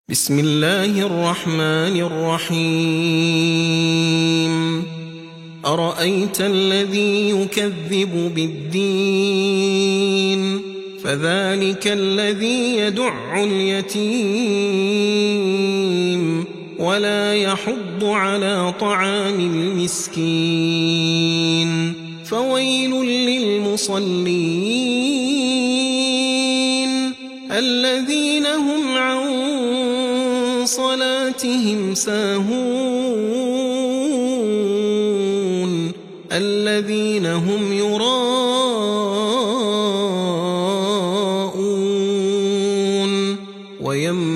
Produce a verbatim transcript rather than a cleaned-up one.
بسم الله الرحمن الرحيم أرأيت الذي يكذب بالدين فذلك الذي يدع اليتيم ولا يحض على طعام المسكين فويل للمصلين الذين هم عن صلاتهم ساهون الذين هم يراءون ويمنعون